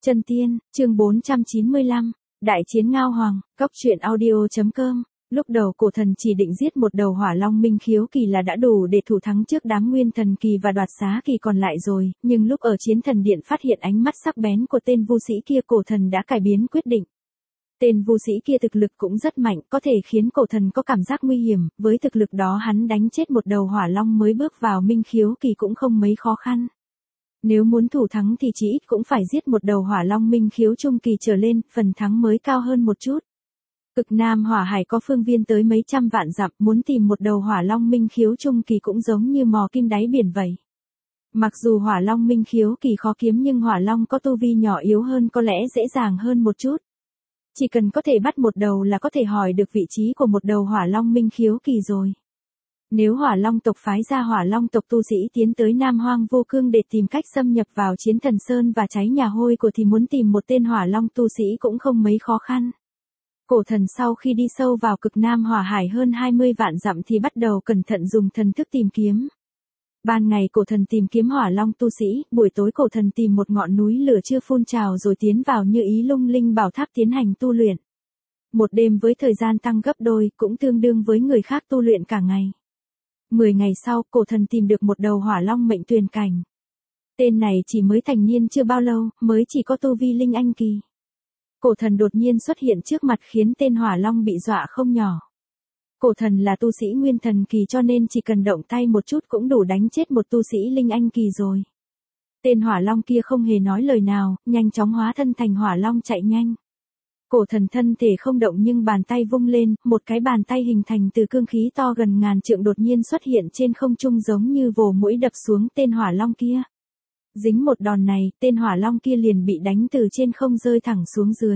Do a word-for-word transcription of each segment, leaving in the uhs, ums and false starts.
Chân Tiên, chương bốn trăm chín mươi lăm, Đại chiến Ngao Hoàng, Cốc truyện audio.com. Lúc đầu cổ thần chỉ định giết một đầu hỏa long minh khiếu kỳ là đã đủ để thủ thắng trước đám nguyên thần kỳ và đoạt xá kỳ còn lại rồi, nhưng lúc ở chiến thần điện phát hiện ánh mắt sắc bén của tên vu sĩ kia, cổ thần đã cải biến quyết định. Tên vu sĩ kia thực lực cũng rất mạnh, có thể khiến cổ thần có cảm giác nguy hiểm, với thực lực đó hắn đánh chết một đầu hỏa long mới bước vào minh khiếu kỳ cũng không mấy khó khăn. Nếu muốn thủ thắng thì chỉ ít cũng phải giết một đầu hỏa long minh khiếu trung kỳ trở lên, phần thắng mới cao hơn một chút. Cực Nam Hỏa Hải có phương viên tới mấy trăm vạn dặm, muốn tìm một đầu hỏa long minh khiếu trung kỳ cũng giống như mò kim đáy biển vậy. Mặc dù hỏa long minh khiếu kỳ khó kiếm nhưng hỏa long có tu vi nhỏ yếu hơn có lẽ dễ dàng hơn một chút. Chỉ cần có thể bắt một đầu là có thể hỏi được vị trí của một đầu hỏa long minh khiếu kỳ rồi. Nếu hỏa long tộc phái ra hỏa long tộc tu sĩ tiến tới Nam Hoang Vô Cương để tìm cách xâm nhập vào Chiến Thần Sơn và cháy nhà hôi của thì muốn tìm một tên hỏa long tu sĩ cũng không mấy khó khăn. Cổ thần sau khi đi sâu vào Cực Nam Hỏa Hải hơn hai mươi vạn dặm thì bắt đầu cẩn thận dùng thần thức tìm kiếm. Ban ngày cổ thần tìm kiếm hỏa long tu sĩ, buổi tối cổ thần tìm một ngọn núi lửa chưa phun trào rồi tiến vào Như Ý Lung Linh Bảo Tháp tiến hành tu luyện. Một đêm với thời gian tăng gấp đôi cũng tương đương với người khác tu luyện cả ngày. Mười ngày sau, cổ thần tìm được một đầu hỏa long mệnh tuyền cảnh. Tên này chỉ mới thành niên chưa bao lâu, mới chỉ có tu vi linh anh kỳ. Cổ thần đột nhiên xuất hiện trước mặt khiến tên hỏa long bị dọa không nhỏ. Cổ thần là tu sĩ nguyên thần kỳ cho nên chỉ cần động tay một chút cũng đủ đánh chết một tu sĩ linh anh kỳ rồi. Tên hỏa long kia không hề nói lời nào, nhanh chóng hóa thân thành hỏa long chạy nhanh. Cổ thần thân thể không động nhưng bàn tay vung lên, một cái bàn tay hình thành từ cương khí to gần ngàn trượng đột nhiên xuất hiện trên không trung giống như vồ mũi đập xuống tên hỏa long kia. Dính một đòn này, tên hỏa long kia liền bị đánh từ trên không rơi thẳng xuống dưới.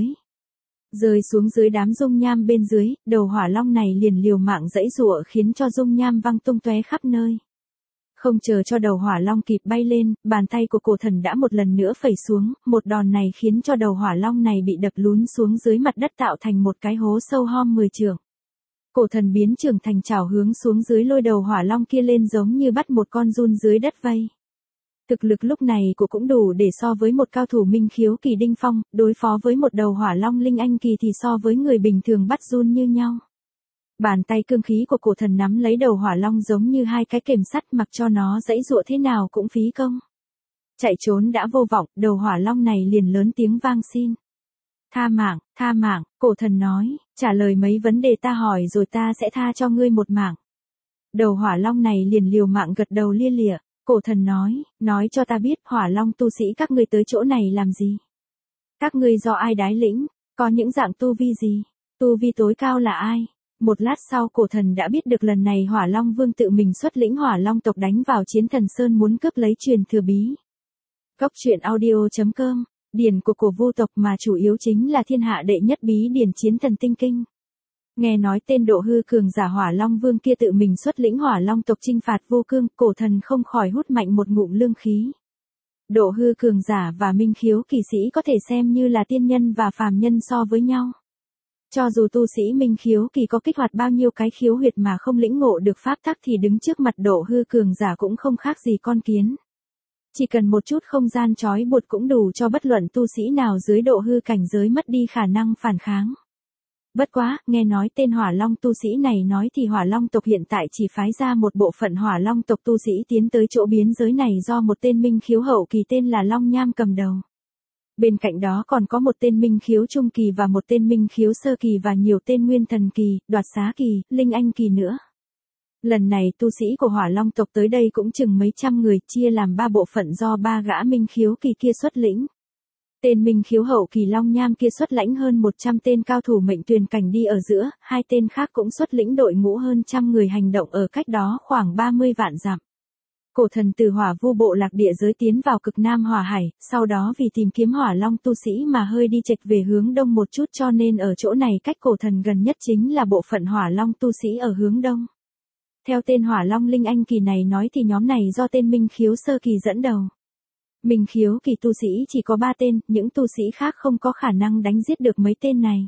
Rơi xuống dưới đám dung nham bên dưới, đầu hỏa long này liền liều mạng giãy giụa khiến cho dung nham văng tung tóe khắp nơi. Không chờ cho đầu hỏa long kịp bay lên, bàn tay của cổ thần đã một lần nữa phẩy xuống, một đòn này khiến cho đầu hỏa long này bị đập lún xuống dưới mặt đất tạo thành một cái hố sâu hom mười trượng. Cổ thần biến trường thành chảo hướng xuống dưới lôi đầu hỏa long kia lên giống như bắt một con giun dưới đất vây. Thực lực lúc này của cũng đủ để so với một cao thủ minh khiếu kỳ đỉnh phong, đối phó với một đầu hỏa long linh anh kỳ thì so với người bình thường bắt giun như nhau. Bàn tay cương khí của cổ thần nắm lấy đầu hỏa long giống như hai cái kềm sắt, mặc cho nó giãy giụa thế nào cũng phí công. Chạy trốn đã vô vọng, đầu hỏa long này liền lớn tiếng vang xin. Tha mạng, tha mạng, cổ thần nói, trả lời mấy vấn đề ta hỏi rồi ta sẽ tha cho ngươi một mạng. Đầu hỏa long này liền liều mạng gật đầu lia lịa. Cổ thần nói, nói cho ta biết hỏa long tu sĩ các ngươi tới chỗ này làm gì? Các ngươi do ai đái lĩnh? Có những dạng tu vi gì? Tu vi tối cao là ai? Một lát sau cổ thần đã biết được lần này hỏa long vương tự mình xuất lĩnh hỏa long tộc đánh vào Chiến Thần Sơn muốn cướp lấy truyền thừa bí. Cốc truyện audio.com, điển của cổ vu tộc mà chủ yếu chính là thiên hạ đệ nhất bí điển Chiến Thần Tinh Kinh. Nghe nói tên độ hư cường giả hỏa long vương kia tự mình xuất lĩnh hỏa long tộc chinh phạt Vô Cương, cổ thần không khỏi hút mạnh một ngụm lương khí. Độ hư cường giả và minh khiếu kỳ sĩ có thể xem như là tiên nhân và phàm nhân so với nhau. Cho dù tu sĩ minh khiếu kỳ có kích hoạt bao nhiêu cái khiếu huyệt mà không lĩnh ngộ được pháp tắc thì đứng trước mặt độ hư cường giả cũng không khác gì con kiến. Chỉ cần một chút không gian trói buộc cũng đủ cho bất luận tu sĩ nào dưới độ hư cảnh giới mất đi khả năng phản kháng. Bất quá, nghe nói tên hỏa long tu sĩ này nói thì hỏa long tộc hiện tại chỉ phái ra một bộ phận hỏa long tộc tu sĩ tiến tới chỗ biến giới này do một tên minh khiếu hậu kỳ tên là Long Nham cầm đầu. Bên cạnh đó còn có một tên minh khiếu trung kỳ và một tên minh khiếu sơ kỳ và nhiều tên nguyên thần kỳ, đoạt xá kỳ, linh anh kỳ nữa. Lần này tu sĩ của hỏa long tộc tới đây cũng chừng mấy trăm người, chia làm ba bộ phận do ba gã minh khiếu kỳ kia xuất lĩnh. Tên minh khiếu hậu kỳ Long Nham kia xuất lãnh hơn một trăm tên cao thủ mệnh tuyền cảnh đi ở giữa, hai tên khác cũng xuất lĩnh đội ngũ hơn trăm người hành động ở cách đó khoảng ba mươi vạn dặm. Cổ thần từ hỏa vu bộ lạc địa giới tiến vào Cực Nam Hỏa Hải, sau đó vì tìm kiếm hỏa long tu sĩ mà hơi đi chệch về hướng đông một chút cho nên ở chỗ này cách cổ thần gần nhất chính là bộ phận hỏa long tu sĩ ở hướng đông. Theo tên hỏa long linh anh kỳ này nói thì nhóm này do tên minh khiếu sơ kỳ dẫn đầu. Minh khiếu kỳ tu sĩ chỉ có ba tên, những tu sĩ khác không có khả năng đánh giết được mấy tên này.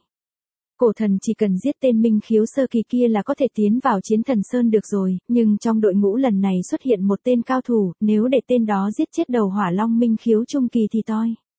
Cổ thần chỉ cần giết tên minh khiếu sơ kỳ kia là có thể tiến vào Chiến Thần Sơn được rồi, nhưng trong đội ngũ lần này xuất hiện một tên cao thủ, nếu để tên đó giết chết đầu hỏa long minh khiếu trung kỳ thì toi.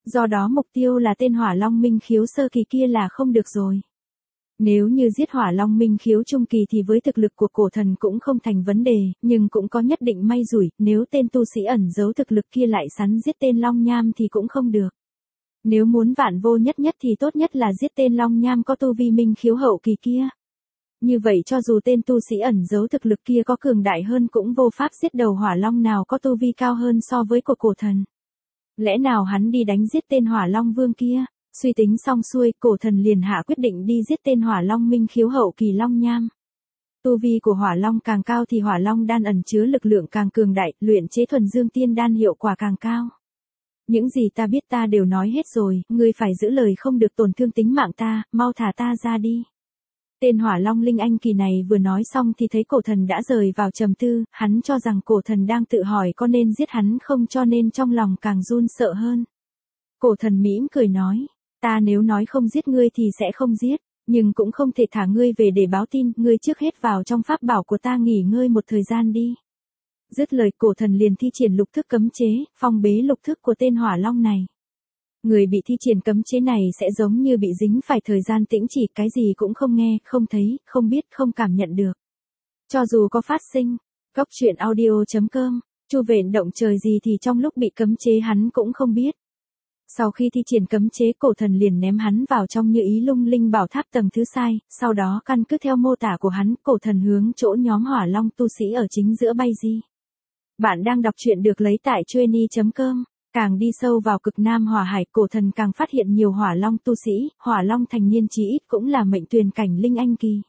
Do đó mục tiêu là tên hỏa long minh khiếu sơ kỳ kia là không được rồi. Nếu như giết hỏa long minh khiếu trung kỳ thì với thực lực của cổ thần cũng không thành vấn đề, nhưng cũng có nhất định may rủi, nếu tên tu sĩ ẩn giấu thực lực kia lại sắn giết tên long nham thì cũng không được. Nếu muốn vạn vô nhất nhất thì tốt nhất là giết tên long nham có tu vi minh khiếu hậu kỳ kia. Như vậy cho dù tên tu sĩ ẩn giấu thực lực kia có cường đại hơn cũng vô pháp giết đầu hỏa long nào có tu vi cao hơn so với của cổ thần. Lẽ nào hắn đi đánh giết tên hỏa long vương kia? Suy tính xong xuôi, cổ thần liền hạ quyết định đi giết tên hỏa long minh khiếu hậu kỳ long nham. Tu vi của hỏa long càng cao thì hỏa long đan ẩn chứa lực lượng càng cường đại, luyện chế thuần dương tiên đan hiệu quả càng cao. Những gì ta biết ta đều nói hết rồi, ngươi phải giữ lời không được tổn thương tính mạng ta, mau thả ta ra đi. Tên hỏa long linh anh kỳ này vừa nói xong thì thấy cổ thần đã rời vào trầm tư, hắn cho rằng cổ thần đang tự hỏi có nên giết hắn không, cho nên trong lòng càng run sợ hơn. Cổ thần mỉm cười nói, ta nếu nói không giết ngươi thì sẽ không giết, nhưng cũng không thể thả ngươi về để báo tin, ngươi trước hết vào trong pháp bảo của ta nghỉ ngơi một thời gian đi. Dứt lời cổ thần liền thi triển lục thức cấm chế, phong bế lục thức của tên hỏa long này. Người bị thi triển cấm chế này sẽ giống như bị dính phải thời gian tĩnh chỉ, cái gì cũng không nghe, không thấy, không biết, không cảm nhận được. Cho dù có phát sinh, góc truyện audio chấm com, chu vện động trời gì thì trong lúc bị cấm chế hắn cũng không biết. Sau khi thi triển cấm chế cổ thần liền ném hắn vào trong như ý lung linh bảo tháp tầng thứ sai, sau đó căn cứ theo mô tả của hắn, cổ thần hướng chỗ nhóm hỏa long tu sĩ ở chính giữa bay di. Bạn đang đọc truyện được lấy tại chuyenny chấm com. Càng đi sâu vào cực nam hỏa hải, cổ thần càng phát hiện nhiều hỏa long tu sĩ, hỏa long thành niên chí ít cũng là mệnh tuyền cảnh linh anh kỳ.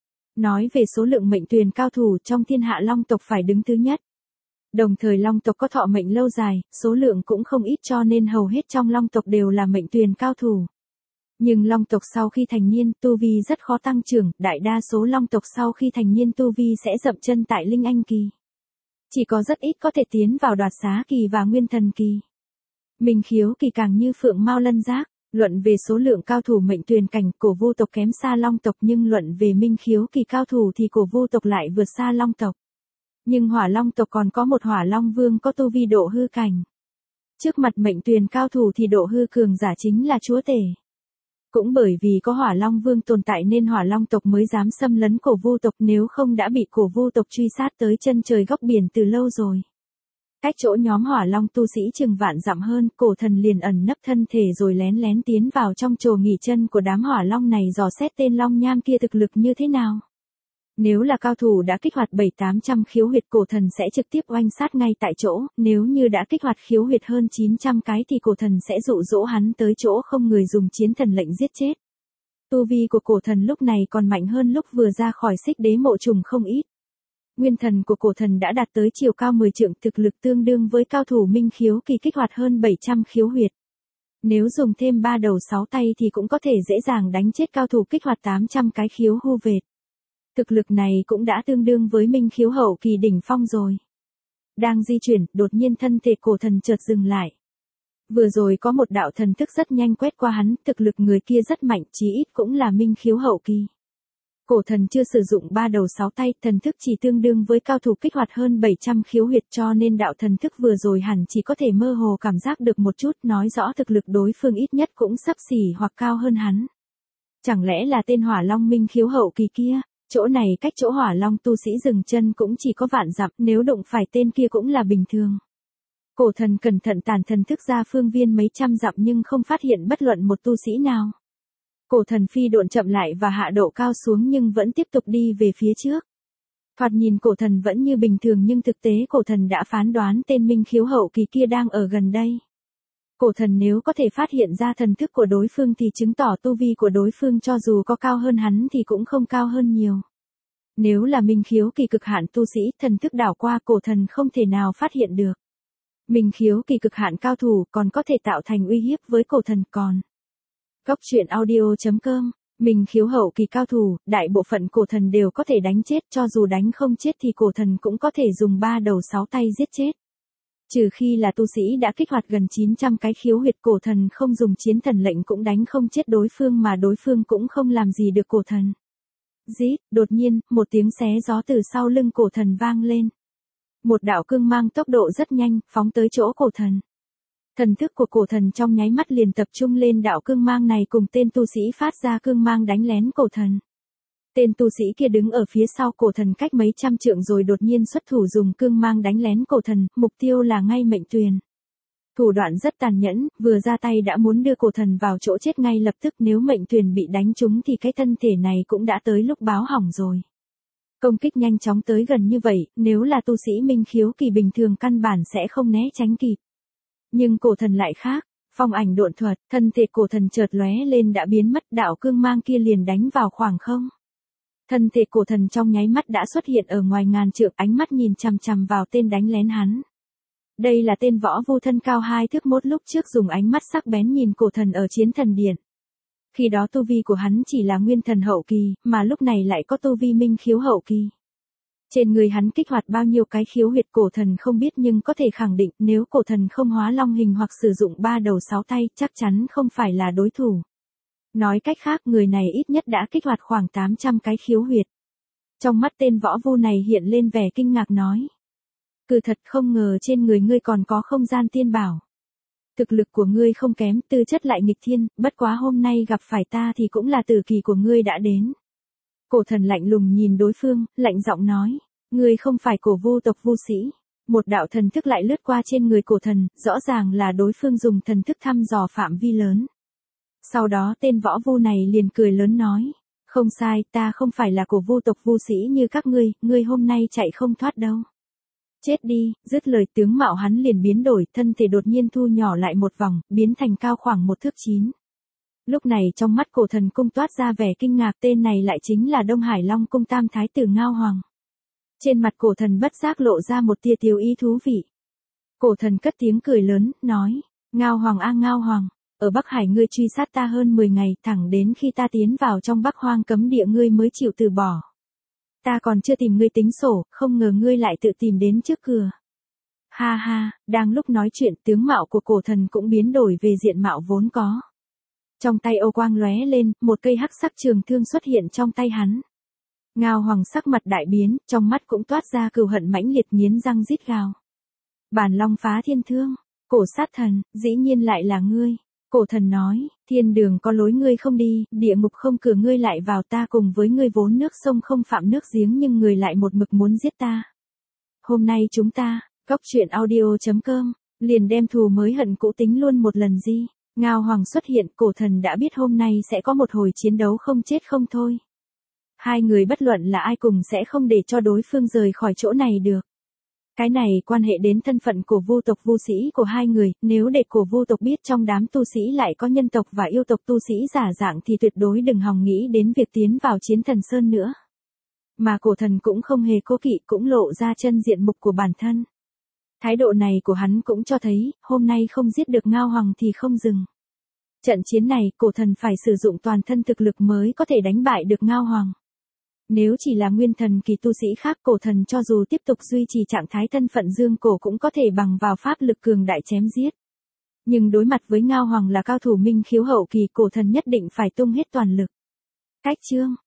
Nói về số lượng mệnh tuyền cao thủ trong thiên hạ long tộc phải đứng thứ nhất. Đồng thời long tộc có thọ mệnh lâu dài, số lượng cũng không ít cho nên hầu hết trong long tộc đều là mệnh tuyền cao thủ. Nhưng long tộc sau khi thành niên tu vi rất khó tăng trưởng, đại đa số long tộc sau khi thành niên tu vi sẽ dậm chân tại linh anh kỳ. Chỉ có rất ít có thể tiến vào đoạt xá kỳ và nguyên thần kỳ. Minh khiếu kỳ càng như phượng mao lân giác, luận về số lượng cao thủ mệnh tuyền cảnh, cổ vu tộc kém xa long tộc, nhưng luận về minh khiếu kỳ cao thủ thì cổ vu tộc lại vượt xa long tộc. Nhưng hỏa long tộc còn có một hỏa long vương có tu vi độ hư cảnh. Trước mặt mệnh tuyền cao thủ thì độ hư cường giả chính là chúa tể. Cũng bởi vì có hỏa long vương tồn tại nên hỏa long tộc mới dám xâm lấn cổ vu tộc, nếu không đã bị cổ vu tộc truy sát tới chân trời góc biển từ lâu rồi. Cách chỗ nhóm hỏa long tu sĩ chừng vạn dặm hơn, cổ thần liền ẩn nấp thân thể rồi lén lén tiến vào trong chồ nghỉ chân của đám hỏa long này dò xét tên long nham kia thực lực như thế nào. Nếu là cao thủ đã kích hoạt bảy tám trăm khiếu huyệt, cổ thần sẽ trực tiếp oanh sát ngay tại chỗ, nếu như đã kích hoạt khiếu huyệt hơn chín trăm cái thì cổ thần sẽ dụ dỗ hắn tới chỗ không người dùng chiến thần lệnh giết chết. Tu vi của cổ thần lúc này còn mạnh hơn lúc vừa ra khỏi xích đế mộ trùng không ít. Nguyên thần của cổ thần đã đạt tới chiều cao mười trượng, thực lực tương đương với cao thủ minh khiếu kỳ kích hoạt hơn bảy trăm khiếu huyệt. Nếu dùng thêm ba đầu sáu tay thì cũng có thể dễ dàng đánh chết cao thủ kích hoạt tám trăm cái khiếu hu vệt. Thực lực này cũng đã tương đương với minh khiếu hậu kỳ đỉnh phong rồi. Đang di chuyển, đột nhiên thân thể cổ thần chợt dừng lại. Vừa rồi có một đạo thần thức rất nhanh quét qua hắn, thực lực người kia rất mạnh, chí ít cũng là minh khiếu hậu kỳ. Cổ thần chưa sử dụng ba đầu sáu tay, thần thức chỉ tương đương với cao thủ kích hoạt hơn bảy trăm khiếu huyệt, cho nên đạo thần thức vừa rồi hẳn chỉ có thể mơ hồ cảm giác được một chút, nói rõ thực lực đối phương ít nhất cũng xấp xỉ hoặc cao hơn hắn. Chẳng lẽ là tên hỏa long minh khiếu hậu kỳ kia? Chỗ này cách chỗ hỏa long tu sĩ dừng chân cũng chỉ có vạn dặm, nếu đụng phải tên kia cũng là bình thường. Cổ thần cẩn thận tản thần thức ra phương viên mấy trăm dặm nhưng không phát hiện bất luận một tu sĩ nào. Cổ thần phi độn chậm lại và hạ độ cao xuống nhưng vẫn tiếp tục đi về phía trước. Thoạt nhìn cổ thần vẫn như bình thường nhưng thực tế cổ thần đã phán đoán tên minh khiếu hậu kỳ kia đang ở gần đây. Cổ thần nếu có thể phát hiện ra thần thức của đối phương thì chứng tỏ tu vi của đối phương cho dù có cao hơn hắn thì cũng không cao hơn nhiều. Nếu là minh khiếu kỳ cực hạn tu sĩ, thần thức đảo qua cổ thần không thể nào phát hiện được. Minh khiếu kỳ cực hạn cao thủ còn có thể tạo thành uy hiếp với cổ thần còn. Góc truyện audio chấm com, minh khiếu hậu kỳ cao thủ, đại bộ phận cổ thần đều có thể đánh chết, cho dù đánh không chết thì cổ thần cũng có thể dùng ba đầu sáu tay giết chết. Trừ khi là tu sĩ đã kích hoạt gần chín trăm cái khiếu huyệt, cổ thần không dùng chiến thần lệnh cũng đánh không chết đối phương mà đối phương cũng không làm gì được cổ thần. Rít, đột nhiên, một tiếng xé gió từ sau lưng cổ thần vang lên. Một đạo cương mang tốc độ rất nhanh, phóng tới chỗ cổ thần. Thần thức của cổ thần trong nháy mắt liền tập trung lên đạo cương mang này cùng tên tu sĩ phát ra cương mang đánh lén cổ thần. Tên tu sĩ kia đứng ở phía sau cổ thần cách mấy trăm trượng rồi đột nhiên xuất thủ dùng cương mang đánh lén cổ thần, mục tiêu là ngay mệnh tuyền. Thủ đoạn rất tàn nhẫn, vừa ra tay đã muốn đưa cổ thần vào chỗ chết ngay lập tức, nếu mệnh tuyền bị đánh trúng thì cái thân thể này cũng đã tới lúc báo hỏng rồi. Công kích nhanh chóng tới gần như vậy, nếu là tu sĩ minh khiếu kỳ bình thường căn bản sẽ không né tránh kịp. Nhưng cổ thần lại khác, phong ảnh độn thuật, thân thể cổ thần chợt lóe lên đã biến mất, đạo cương mang kia liền đánh vào khoảng không. Thân thể cổ thần trong nháy mắt đã xuất hiện ở ngoài ngàn trượng, ánh mắt nhìn chằm chằm vào tên đánh lén hắn. Đây là tên võ vu thân cao hai thước một lúc trước dùng ánh mắt sắc bén nhìn cổ thần ở chiến thần điện. Khi đó tu vi của hắn chỉ là nguyên thần hậu kỳ, mà lúc này lại có tu vi minh khiếu hậu kỳ. Trên người hắn kích hoạt bao nhiêu cái khiếu huyệt cổ thần không biết, nhưng có thể khẳng định nếu cổ thần không hóa long hình hoặc sử dụng ba đầu sáu tay chắc chắn không phải là đối thủ. Nói cách khác, người này ít nhất đã kích hoạt khoảng tám trăm cái khiếu huyệt. Trong mắt tên võ vu này hiện lên vẻ kinh ngạc nói. Cứ thật không ngờ trên người ngươi còn có không gian tiên bảo. Thực lực của ngươi không kém, tư chất lại nghịch thiên, bất quá hôm nay gặp phải ta thì cũng là tử kỳ của ngươi đã đến. Cổ thần lạnh lùng nhìn đối phương, lạnh giọng nói, ngươi không phải cổ vu tộc vu sĩ. Một đạo thần thức lại lướt qua trên người cổ thần, rõ ràng là đối phương dùng thần thức thăm dò phạm vi lớn. Sau đó tên võ vu này liền cười lớn nói, không sai, ta không phải là cổ vu tộc vu sĩ như các ngươi, ngươi hôm nay chạy không thoát đâu. Chết đi, dứt lời tướng mạo hắn liền biến đổi, thân thể đột nhiên thu nhỏ lại một vòng, biến thành cao khoảng một thước chín. Lúc này trong mắt cổ thần cung toát ra vẻ kinh ngạc, tên này lại chính là Đông Hải Long cung tam thái tử Ngao Hoàng. Trên mặt cổ thần bất giác lộ ra một tia tiêu ý thú vị. Cổ thần cất tiếng cười lớn, nói, Ngao Hoàng a Ngao Hoàng, ở Bắc Hải ngươi truy sát ta hơn mười ngày, thẳng đến khi ta tiến vào trong Bắc Hoang cấm địa ngươi mới chịu từ bỏ. Ta còn chưa tìm ngươi tính sổ, không ngờ ngươi lại tự tìm đến trước cửa. Ha ha, đang lúc nói chuyện tướng mạo của cổ thần cũng biến đổi về diện mạo vốn có. Trong tay ô quang lóe lên, một cây hắc sắc trường thương xuất hiện trong tay hắn. Ngao Hoàng sắc mặt đại biến, trong mắt cũng toát ra cừu hận mãnh liệt, nghiến răng rít gào. Bản long phá thiên thương, cổ sát thần, dĩ nhiên lại là ngươi. Cổ thần nói, thiên đường có lối ngươi không đi, địa ngục không cửa ngươi lại vào, ta cùng với ngươi vốn nước sông không phạm nước giếng nhưng người lại một mực muốn giết ta. Hôm nay chúng ta, cốc truyện audio chấm com, liền đem thù mới hận cũ tính luôn một lần gì. Ngao Hoàng xuất hiện, cổ thần đã biết hôm nay sẽ có một hồi chiến đấu không chết không thôi. Hai người bất luận là ai cùng sẽ không để cho đối phương rời khỏi chỗ này được. Cái này quan hệ đến thân phận của vu tộc vu sĩ của hai người, nếu để cổ vu tộc biết trong đám tu sĩ lại có nhân tộc và yêu tộc tu sĩ giả dạng thì tuyệt đối đừng hòng nghĩ đến việc tiến vào chiến thần sơn nữa. Mà cổ thần cũng không hề cố kỵ, cũng lộ ra chân diện mục của bản thân. Thái độ này của hắn cũng cho thấy, hôm nay không giết được Ngao Hoàng thì không dừng. Trận chiến này, cổ thần phải sử dụng toàn thân thực lực mới có thể đánh bại được Ngao Hoàng. Nếu chỉ là nguyên thần kỳ tu sĩ khác, cổ thần cho dù tiếp tục duy trì trạng thái thân phận dương cổ cũng có thể bằng vào pháp lực cường đại chém giết. Nhưng đối mặt với Ngao Hoàng là cao thủ minh khiếu hậu kỳ, cổ thần nhất định phải tung hết toàn lực. Cách chương